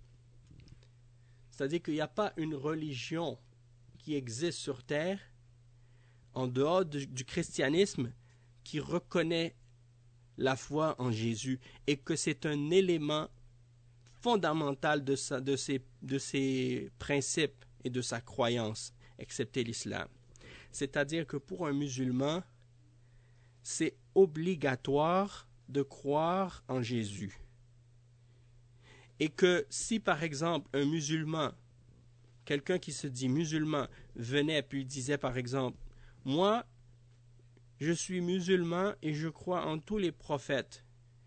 S1: C'est-à-dire qu'il n'y a pas une religion qui existe sur Terre, en dehors de, du christianisme, qui reconnaît la foi en Jésus et que c'est un élément fondamental de, sa, de, ses, de ses principes et de sa croyance, excepté l'islam. C'est-à-dire que pour un musulman, c'est obligatoire de croire en Jésus. Et que si par exemple un musulman, quelqu'un qui se dit musulman, venait puis disait par exemple, moi, je suis musulman et je crois en tous les prophètes,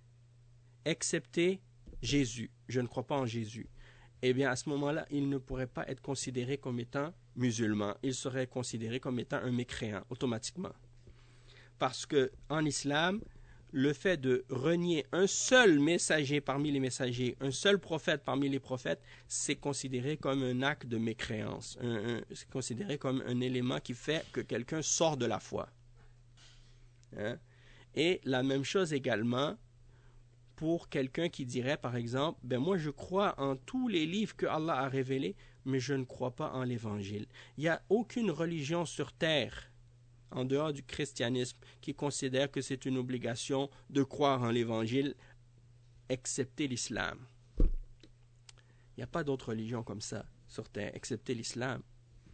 S1: excepté Jésus. Je ne crois pas en Jésus. Eh bien, à ce moment-là, il ne pourrait pas être considéré comme étant musulman. Il serait considéré comme étant un mécréant, automatiquement. Parce que en islam, le fait de renier un seul messager parmi les messagers, un seul prophète parmi les prophètes, c'est considéré comme un acte de mécréance. Un, un, c'est considéré comme un élément qui fait que quelqu'un sort de la foi. Hein? Et la même chose également pour quelqu'un qui dirait, par exemple, ben moi je crois en tous les livres que Allah a révélés, mais je ne crois pas en l'Évangile. Il n'y a aucune religion sur terre, en dehors du christianisme, qui considère que c'est une obligation de croire en l'Évangile, excepté l'islam. Il n'y a pas d'autre religion comme ça sur terre, excepté l'islam.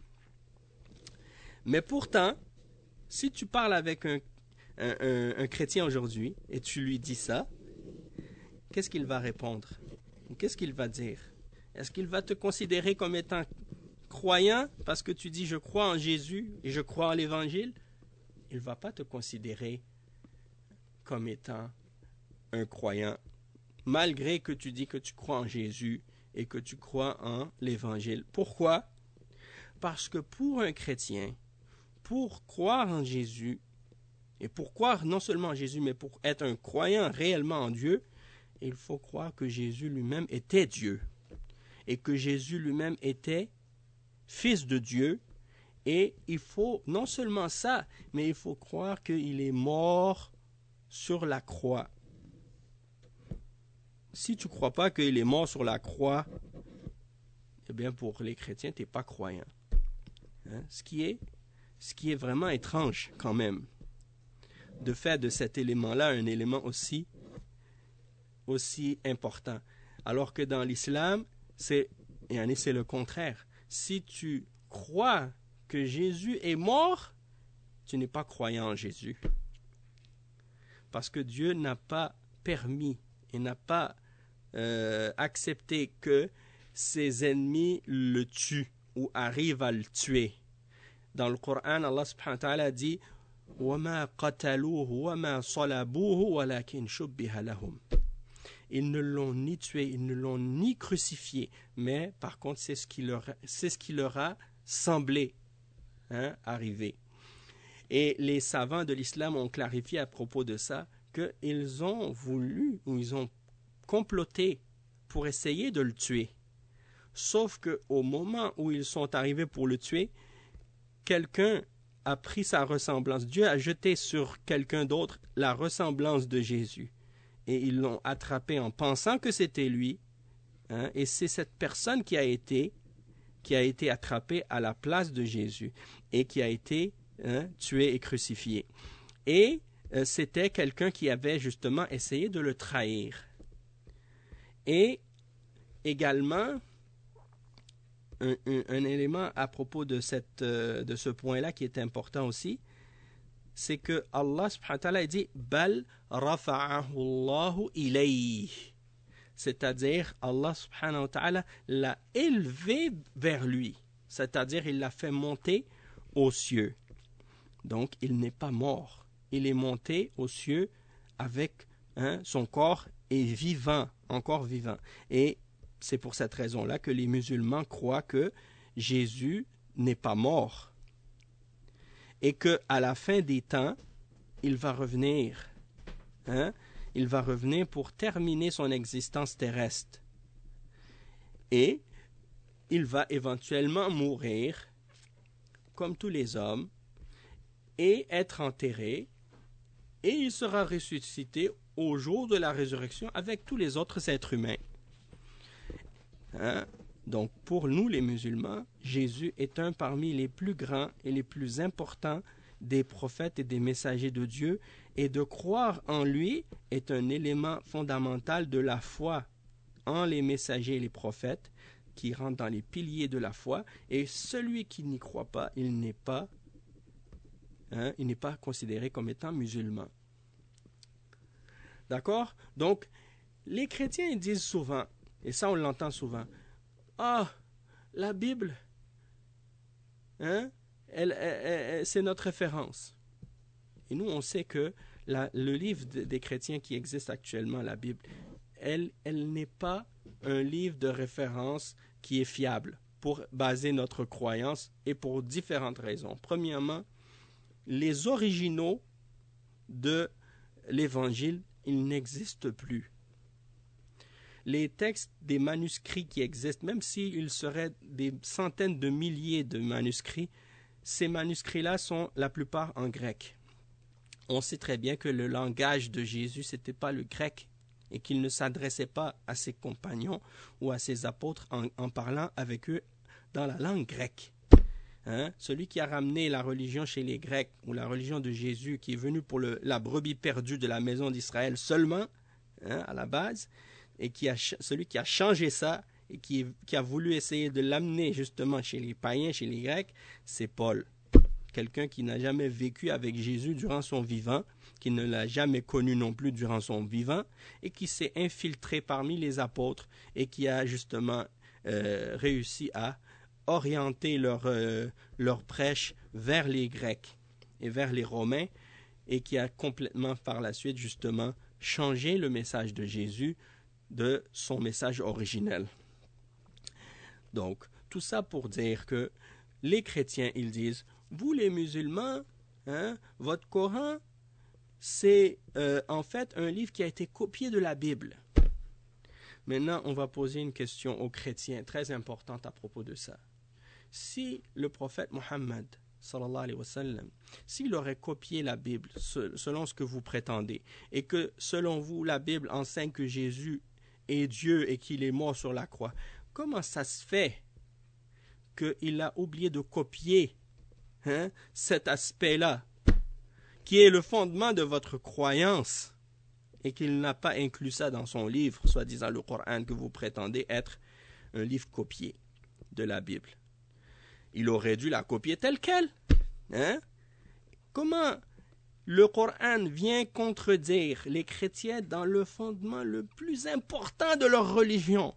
S1: Mais pourtant, si tu parles avec un, un, un, un chrétien aujourd'hui et tu lui dis ça, qu'est-ce qu'il va répondre? Qu'est-ce qu'il va dire? Est-ce qu'il va te considérer comme étant croyant parce que tu dis je crois en Jésus et je crois en l'Évangile? Il ne va pas te considérer comme étant un croyant, malgré que tu dis que tu crois en Jésus et que tu crois en l'Évangile. Pourquoi? Parce que pour un chrétien, pour croire en Jésus, et pour croire non seulement en Jésus, mais pour être un croyant réellement en Dieu, il faut croire que Jésus lui-même était Dieu, et que Jésus lui-même était Fils de Dieu, et il faut non seulement ça, mais il faut croire qu'il est mort sur la croix. Si tu ne crois pas qu'il est mort sur la croix, eh bien pour les chrétiens, tu n'es pas croyant. Hein? Ce qui est, ce qui est vraiment étrange quand même, de faire de cet élément-là un élément aussi, aussi important. Alors que dans l'islam, c'est, et c'est le contraire. Si tu crois que Jésus est mort, tu n'es pas croyant en Jésus. Parce que Dieu n'a pas permis et n'a pas euh, accepté que ses ennemis le tuent ou arrivent à le tuer. Dans le Coran, Allah subhanahu wa ta'ala dit وَمَا قَتَلُوهُ وَمَا صَلَبُوهُ وَلَكِنْ شُبِّهَ لَهُمْ. Ils ne l'ont ni tué, ils ne l'ont ni crucifié, mais par contre, c'est ce qui leur, c'est ce qui leur a semblé hein, arriver. Et les savants de l'islam ont clarifié à propos de ça qu'ils ont voulu ou ils ont comploté pour essayer de le tuer. Sauf qu'au moment où ils sont arrivés pour le tuer, quelqu'un a pris sa ressemblance. Dieu a jeté sur quelqu'un d'autre la ressemblance de Jésus. Et ils l'ont attrapé en pensant que c'était lui. Hein, et c'est cette personne qui a été, qui a été attrapée à la place de Jésus et qui a été hein, tué et crucifié. Et euh, c'était quelqu'un qui avait justement essayé de le trahir. Et également, un, un, un élément à propos de, cette, euh, de ce point-là qui est important aussi, c'est que Allah subhanahu wa ta'ala dit « Bal rafa'ahu Allahu ilayh » c'est-à-dire Allah subhanahu wa ta'ala l'a élevé vers lui, c'est-à-dire il l'a fait monter aux cieux. Donc il n'est pas mort, il est monté aux cieux avec hein, son corps est vivant, encore vivant. Et c'est pour cette raison-là que les musulmans croient que Jésus n'est pas mort. Et qu'à la fin des temps, il va revenir. Hein? Il va revenir pour terminer son existence terrestre. Et il va éventuellement mourir, comme tous les hommes, et être enterré, et il sera ressuscité au jour de la résurrection avec tous les autres êtres humains. Hein? Donc, pour nous les musulmans, Jésus est un parmi les plus grands et les plus importants des prophètes et des messagers de Dieu, et de croire en lui est un élément fondamental de la foi en les messagers et les prophètes, qui rentrent dans les piliers de la foi, et celui qui n'y croit pas, il n'est pas, hein, il n'est pas considéré comme étant musulman. D'accord? Donc, les chrétiens ils disent souvent, et ça on l'entend souvent, ah, la Bible, hein, elle, elle, elle, c'est notre référence. Et nous, on sait que la, le livre de, des chrétiens qui existe actuellement, la Bible, elle, elle n'est pas un livre de référence qui est fiable pour baser notre croyance et pour différentes raisons. Premièrement, les originaux de l'Évangile, ils n'existent plus. Les textes des manuscrits qui existent, même s'il serait des centaines de milliers de manuscrits, ces manuscrits-là sont la plupart en grec. On sait très bien que le langage de Jésus, ce n'était pas le grec et qu'il ne s'adressait pas à ses compagnons ou à ses apôtres en, en parlant avec eux dans la langue grecque. Hein? Celui qui a ramené la religion chez les Grecs ou la religion de Jésus qui est venu pour le, la brebis perdue de la maison d'Israël seulement, hein, à la base, et qui a, celui qui a changé ça et qui, qui a voulu essayer de l'amener justement chez les païens, chez les Grecs, c'est Paul. Quelqu'un qui n'a jamais vécu avec Jésus durant son vivant, qui ne l'a jamais connu non plus durant son vivant, et qui s'est infiltré parmi les apôtres et qui a justement euh, réussi à orienter leur, euh, leur prêche vers les Grecs et vers les Romains, et qui a complètement par la suite justement changé le message de Jésus de son message originel. Donc, tout ça pour dire que les chrétiens, ils disent, vous les musulmans, hein, votre Coran, c'est euh, en fait un livre qui a été copié de la Bible. Maintenant, on va poser une question aux chrétiens très importante à propos de ça. Si le prophète Mohammed, sallallahu alayhi wa sallam, s'il aurait copié la Bible selon ce que vous prétendez, et que selon vous, la Bible enseigne que Jésus est Dieu et qu'il est mort sur la croix, comment ça se fait qu'il a oublié de copier hein, cet aspect-là, qui est le fondement de votre croyance, et qu'il n'a pas inclus ça dans son livre, soi-disant le Coran, que vous prétendez être un livre copié de la Bible? Il aurait dû la copier telle quelle. Hein? Comment le Coran vient contredire les chrétiens dans le fondement le plus important de leur religion?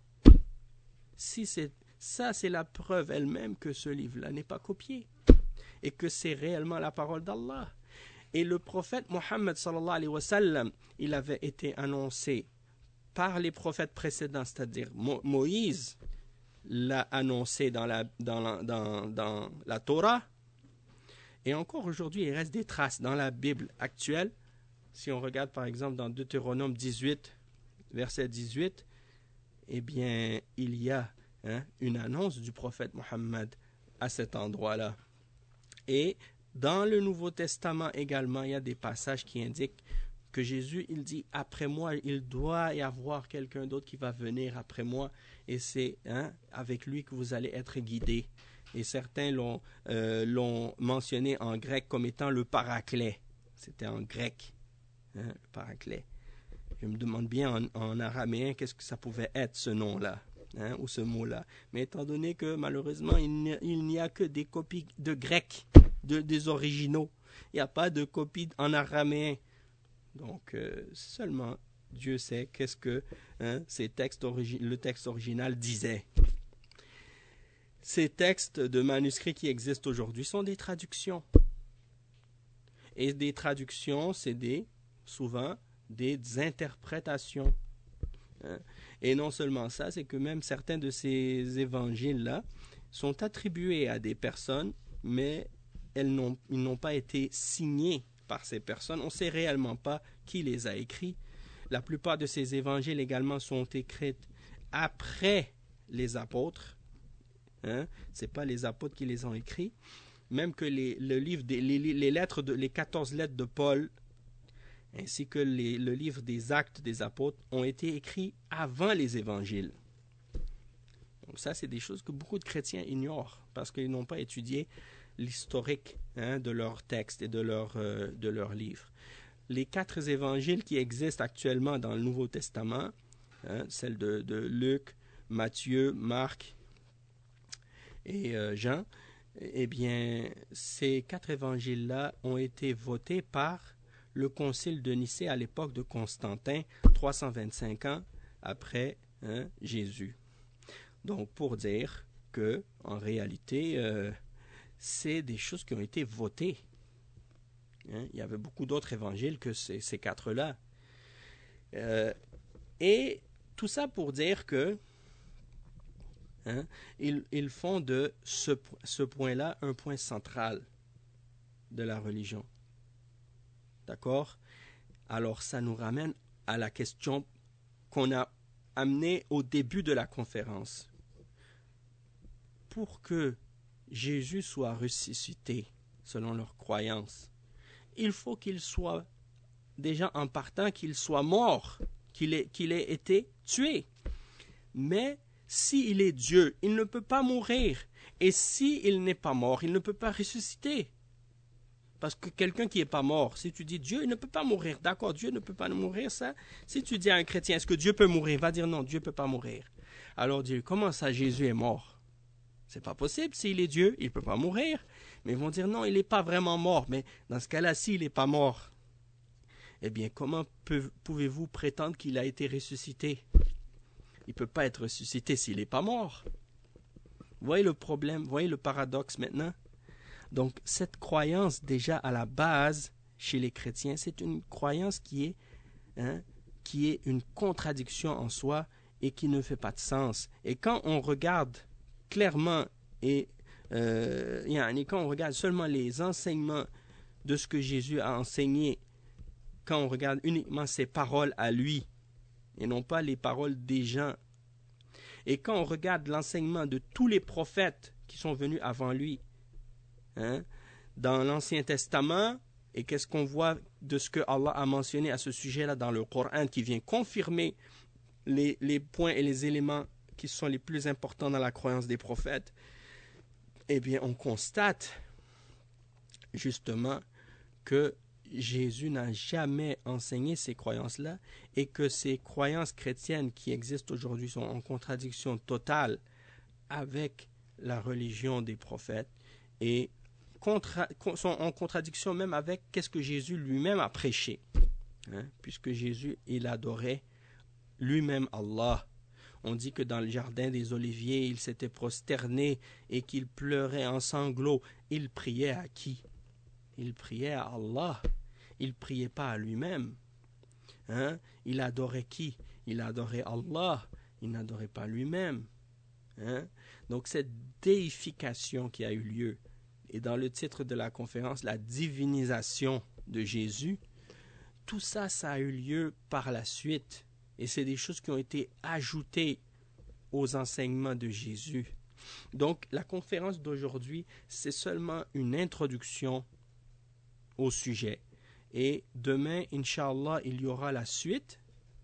S1: Si c'est ça, c'est la preuve elle-même que ce livre-là n'est pas copié et que c'est réellement la parole d'Allah. Et le prophète Mohammed sallallahu alayhi wa sallam, il avait été annoncé par les prophètes précédents, c'est-à-dire Mo- Moïse l'a annoncé dans la, dans, la, dans, dans la Torah. Et encore aujourd'hui, il reste des traces dans la Bible actuelle. Si on regarde par exemple dans Deutéronome dix-huit, verset dix-huit, eh bien, il y a hein, une annonce du prophète Mohammed à cet endroit-là. Et dans le Nouveau Testament également, il y a des passages qui indiquent que Jésus, il dit, après moi, il doit y avoir quelqu'un d'autre qui va venir après moi, et c'est hein, avec lui que vous allez être guidés. Et certains l'ont, euh, l'ont mentionné en grec comme étant le paraclet. C'était en grec, hein, le paraclet. Je me demande bien en, en araméen qu'est-ce que ça pouvait être ce nom-là, hein, ou ce mot-là. Mais étant donné que malheureusement, il n'y a, il n'y a que des copies de grec, de, des originaux. Il n'y a pas de copies en araméen. Donc, euh, seulement Dieu sait qu'est-ce que hein, ces textes origi- le texte original disait. Ces textes de manuscrits qui existent aujourd'hui sont des traductions. Et des traductions, c'est des, souvent des interprétations. Hein. Et non seulement ça, c'est que même certains de ces évangiles-là sont attribués à des personnes, mais elles n'ont, ils n'ont pas été signés par ces personnes. On ne sait réellement pas qui les a écrits. La plupart de ces évangiles également sont écrits après les apôtres. Hein? Ce n'est pas les apôtres qui les ont écrits. Même que les, le livre des, les, les, lettres de, les quatorze lettres de Paul, ainsi que les, le livre des actes des apôtres, ont été écrits avant les évangiles. Donc ça, c'est des choses que beaucoup de chrétiens ignorent, parce qu'ils n'ont pas étudié l'historique hein, de leurs textes et de leurs euh, de leurs livres. Les quatre évangiles qui existent actuellement dans le Nouveau Testament, hein, celles de, de Luc, Matthieu, Marc et euh, Jean, eh bien, ces quatre évangiles-là ont été votés par le concile de Nicée à l'époque de Constantin, trois cent vingt-cinq ans après hein, Jésus. Donc, pour dire que, en réalité, euh, c'est des choses qui ont été votées. Hein? Il y avait beaucoup d'autres évangiles que ces, ces quatre-là. Euh, et tout ça pour dire que hein, ils, ils font de ce, ce point-là un point central de la religion. D'accord? Alors, ça nous ramène à la question qu'on a amenée au début de la conférence. Pour que Jésus soit ressuscité, selon leur croyance, il faut qu'il soit, déjà en partant, qu'il soit mort, qu'il ait, qu'il ait été tué. Mais s'il est Dieu, il ne peut pas mourir. Et s'il n'est pas mort, il ne peut pas ressusciter. Parce que quelqu'un qui n'est pas mort, si tu dis Dieu ne peut pas mourir, d'accord, Dieu ne peut pas mourir, ça. Si tu dis à un chrétien, est-ce que Dieu peut mourir? Il va dire non, Dieu ne peut pas mourir. Alors Dieu, comment ça Jésus est mort? C'est pas possible, s'il est Dieu, il ne peut pas mourir. Mais ils vont dire non, il n'est pas vraiment mort. Mais dans ce cas-là, s'il n'est pas mort, eh bien, comment peut, pouvez-vous prétendre qu'il a été ressuscité? Il ne peut pas être ressuscité s'il n'est pas mort. Vous voyez le problème, vous voyez le paradoxe maintenant? Donc, cette croyance, déjà à la base, chez les chrétiens, c'est une croyance qui est, hein, qui est une contradiction en soi et qui ne fait pas de sens. Et quand on regarde clairement et, euh, et quand on regarde seulement les enseignements de ce que Jésus a enseigné, quand on regarde uniquement ses paroles à lui, et non pas les paroles des gens, et quand on regarde l'enseignement de tous les prophètes qui sont venus avant lui, Hein? Dans l'Ancien Testament, et qu'est-ce qu'on voit de ce que Allah a mentionné à ce sujet-là dans le Coran qui vient confirmer les, les points et les éléments qui sont les plus importants dans la croyance des prophètes? Eh bien, on constate justement que Jésus n'a jamais enseigné ces croyances-là et que ces croyances chrétiennes qui existent aujourd'hui sont en contradiction totale avec la religion des prophètes et Contra- sont en contradiction même avec qu'est-ce que Jésus lui-même a prêché, hein? Puisque Jésus, il adorait lui-même Allah. On dit que dans le jardin des Oliviers, il s'était prosterné et qu'il pleurait en sanglots. Il priait à qui? Il priait à Allah. Il ne priait pas à lui-même. Hein? Il adorait qui? Il adorait Allah. Il n'adorait pas lui-même. Hein? Donc cette déification qui a eu lieu, et dans le titre de la conférence, la divinisation de Jésus, tout ça, ça a eu lieu par la suite. Et c'est des choses qui ont été ajoutées aux enseignements de Jésus. Donc, la conférence d'aujourd'hui, c'est seulement une introduction au sujet. Et demain, Inch'Allah, il y aura la suite.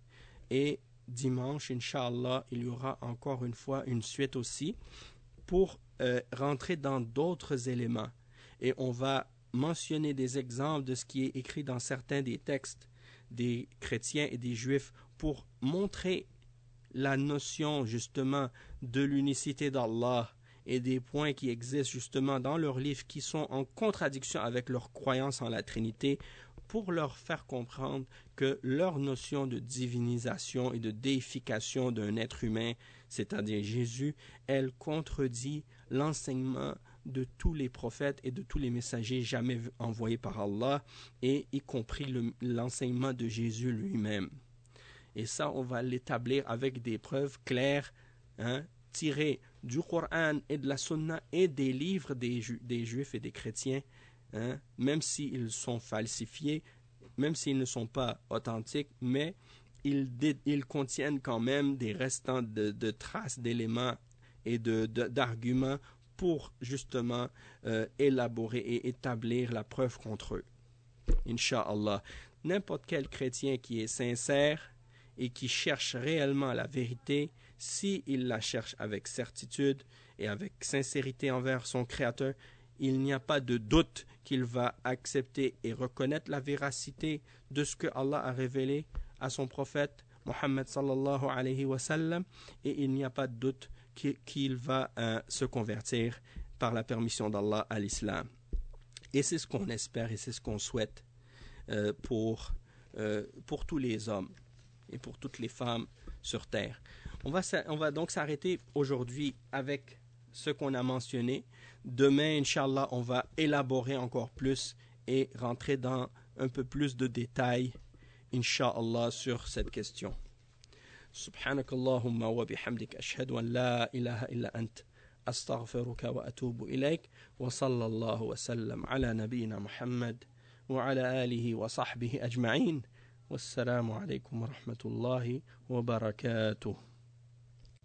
S1: Et dimanche, Inch'Allah, il y aura encore une fois une suite aussi pour Euh, rentrer dans d'autres éléments et on va mentionner des exemples de ce qui est écrit dans certains des textes des chrétiens et des juifs pour montrer la notion justement de l'unicité d'Allah et des points qui existent justement dans leurs livres qui sont en contradiction avec leur croyance en la Trinité, pour leur faire comprendre que leur notion de divinisation et de déification d'un être humain, c'est-à-dire Jésus, elle contredit l'enseignement de tous les prophètes et de tous les messagers jamais envoyés par Allah, et y compris le, l'enseignement de Jésus lui-même. Et ça, on va l'établir avec des preuves claires, hein, tirées du Coran et de la Sunna et des livres des, ju- des Juifs et des chrétiens, hein, même s'ils sont falsifiés, même s'ils ne sont pas authentiques, mais ils, dé- ils contiennent quand même des restants de, de traces d'éléments et de, de, d'arguments pour justement euh, élaborer et établir la preuve contre eux. Inch'Allah, n'importe quel chrétien qui est sincère et qui cherche réellement la vérité, s'il la cherche avec certitude et avec sincérité envers son Créateur, il n'y a pas de doute qu'il va accepter et reconnaître la véracité de ce que Allah a révélé à son prophète Mohammed sallallahu alayhi wa sallam, et il n'y a pas de doute qu'il va euh, se convertir par la permission d'Allah à l'islam. Et c'est ce qu'on espère et c'est ce qu'on souhaite euh, pour, euh, pour tous les hommes et pour toutes les femmes sur terre. On va, on va donc s'arrêter aujourd'hui avec ce qu'on a mentionné. Demain, Inch'Allah, on va élaborer encore plus et rentrer dans un peu plus de détails, Inch'Allah, sur cette question. سبحانك اللهم وبحمدك أشهد أن لا إله إلا أنت أستغفرك وأتوب إليك وصلى الله وسلم على نبينا محمد وعلى آله وصحبه أجمعين والسلام عليكم ورحمة الله وبركاته.